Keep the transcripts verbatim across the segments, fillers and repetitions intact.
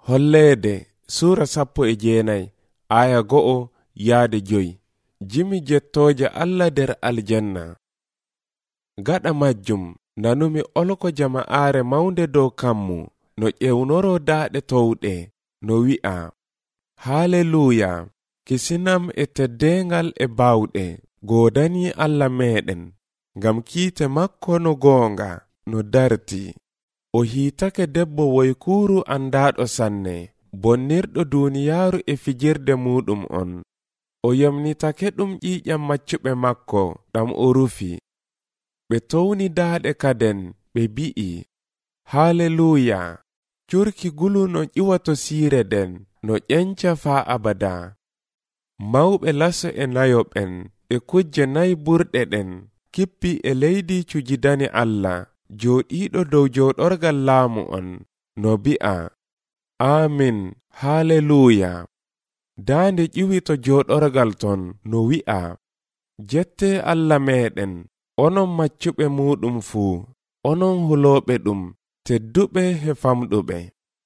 Holleede Sura sappo e jeenay aya go'o yaade joyi. Jimi jettooje Allah der aljanna. Gaɗa majjum nanumi olko jama'aare mawnde dow kammu no ƴewnoro daaɗe towɗe no wi'a: Haleluya, kisinam e teddengal e bawɗe godani Allah meɗen, ngam kiite makko no goonga no darti. O hiitake debbo woykuru andaɗo sanne, bonnirɗo duniyaaru e fijirde muɗum on. O yamnitake ɗum ƴiƴam maccuɓe makko ɗam o rufi. Ɓe towni daaɗe kaden ɓe bi'i: Haleluya, curki gulu no ƴiwato siire den no ƴenca faa abada. Mawɓe laso e nayoɓen e kujje nayi burɗe ɗen kippi e leydi cujidani Allah jooɗiiɗo dow jooɗorgal laamu on no bi'a: Amin, haleluya. Daande ƴiwi to jooɗorgal ton no wi'a: Jette Allah meɗen, onon maccuɓe muɗum fuu, onon hulooɓe ɗum, tedduɓe he famɗuɓe.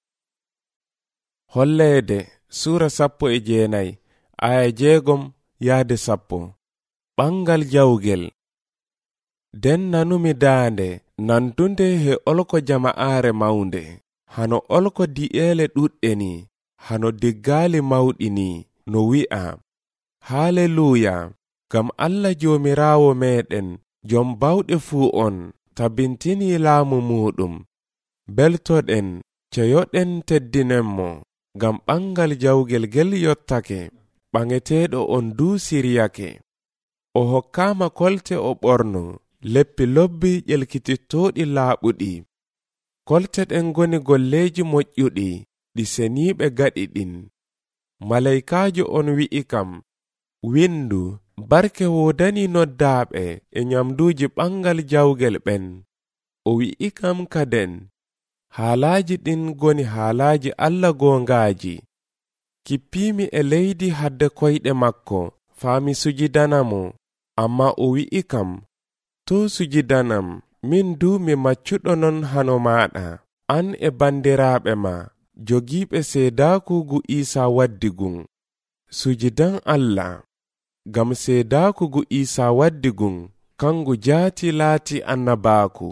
Holleede Sura sappo e jeenay aya jeegom yaade sappo. Ɓangal jawgel. Den nanumi daande nantunde he olko jama'aare mawnde, hano olko di'eele ɗuɗɗe ni, hano diggaali mawɗi ni, no wi'a: Haleluya, gam Allah joomiraawo meɗen, jom bawɗe fuu on, tabintini laamu muɗum. Beltoɗen, ceyoɗen teddinenmo, gam ɓangal jawgel gel yottake, ɓaŋeteeɗo on duu siryake. O hokkaama kolte o ɓorno, leppi lobbi ƴelkitittooɗi laaɓuɗi. Kolte ɗen goni golleeji moƴƴuɗi, ɗi seniiɓe gaɗi ɗin. Malaykaajo on wi'i kam: Windu, barke wodani noddaaɓe e nyamduuji ɓangal jawgel ɓen. O wi'i kam kaden: Haalaaji ɗin goni haalaaji Allah goongaaji. Kippiimi e leydi hadde koyɗe makko, faami sujidanamo. Amma o wi'i kam: To sujidanam, min du mi maccuɗo non hano maɗa, an e bandiraaɓe ma, jogiiɓe seedaaku gu Isa waddi gun. Sujidan Allah, gam seedaaku gu Isa waddi gun, kangu jaati laati annabaaku.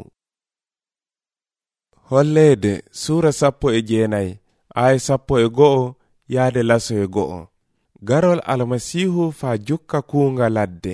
Holleede Sura sappo e jeenay aya sappo e go'o yaade laso e go'o. Garol Almasiihu faa jukka kuunga ladde.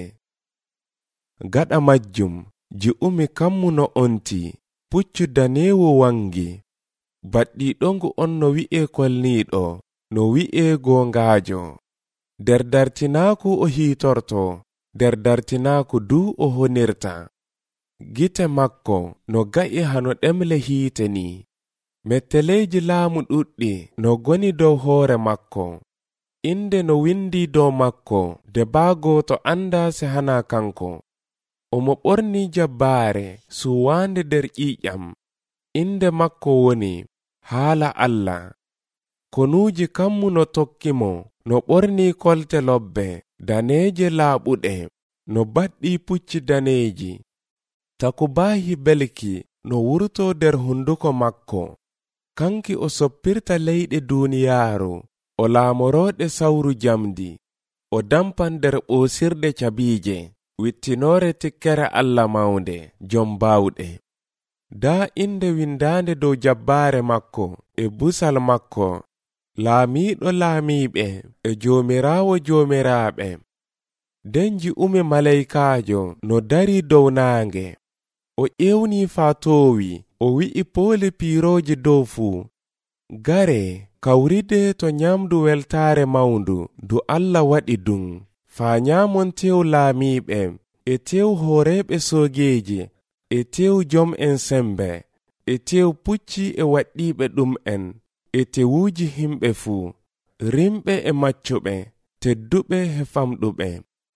Gaɗa majjum ji'umi kammu no onti, puccu daneewu wangi. Baɗɗiɗongu on no wi'e kolniiɗo, no wi'e goongaajo. Der dartinaaku o hiitorto, der dartinaaku du o honirta. Gite makko no ga'i hano ɗemle hiite ni. Metteleeji laamu ɗuɗɗi no goni dow hoore makko. Inde no windi dow makko de baago to anda se hana kanko. Omo ɓorni jabbaare suwaande der ƴiƴam. Inde makko woni Haala Allah. Konuuji kammu no tokkimo no ɓorni kolte lobbe daneeje laaɓuɗe no baɗɗi pucci daneeji. Takubaahi belki no wurto der hunduko makko. Kanki o soppirta leyɗe duniyaaru, o laamorooɗe sawru jamdi, o dampan der ɓoosirde cabiije, wittinoore tikkere Allah mawnde, jom baawɗe. Daa inde windaande dow jabbaare makko e busal makko: Laamiiɗo laamiiɓe e joomiraawo joomiraaɓe. Den ji'umi malaykaajo no dari dow naange. O ƴewni faa toowi, o wi'i poole piirooje dow fuu: Gare, kawride to nyamdu weltaare mawndu du Allah waɗi dun, faa nyaamon tew laamiiɓe e tew hooreeɓe soogeeji e tew jom en sembe e tew pucci e waɗɗiiɓe ɗum en e tewuuji himɓe fuu, rimɓe e maccuɓe, tedduɓe he famɗuɓe.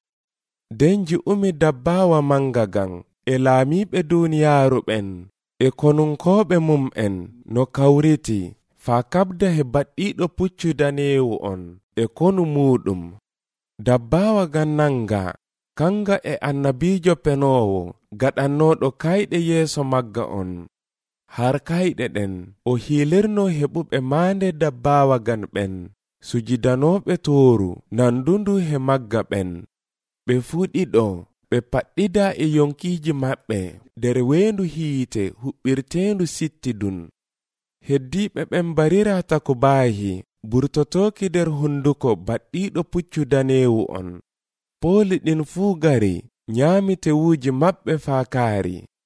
Den ji'umi dabbaawa mangagan e laamiiɓe duniyaaru ɓen e konunkooɓe mum en no kawriti faa kabda he baɗɗiiɗo puccu daneewu on e konu muɗum. Dabbaawa gan nanga, kanga e annabiijo penoowo gaɗannooɗo kayɗe yeeso magga on. har kayɗe ɗen o hiilirno heɓuɓe maande dabbawa gan ɓen sujidanoɓe tooru nandundu he magga ɓen. Ɓe fuɗiɗo ɓe paɗɗida e yonkiiji maɓɓe nder weendu hiite huɓɓirteendu sittidun. Heddiiɓe ɓen barira tako baahi burtotoki nder hunduko baɗɗiiɗo puccu daneewu on. Pooli ɗin fuu gari nyaami tewuuji maɓɓe faa kaari.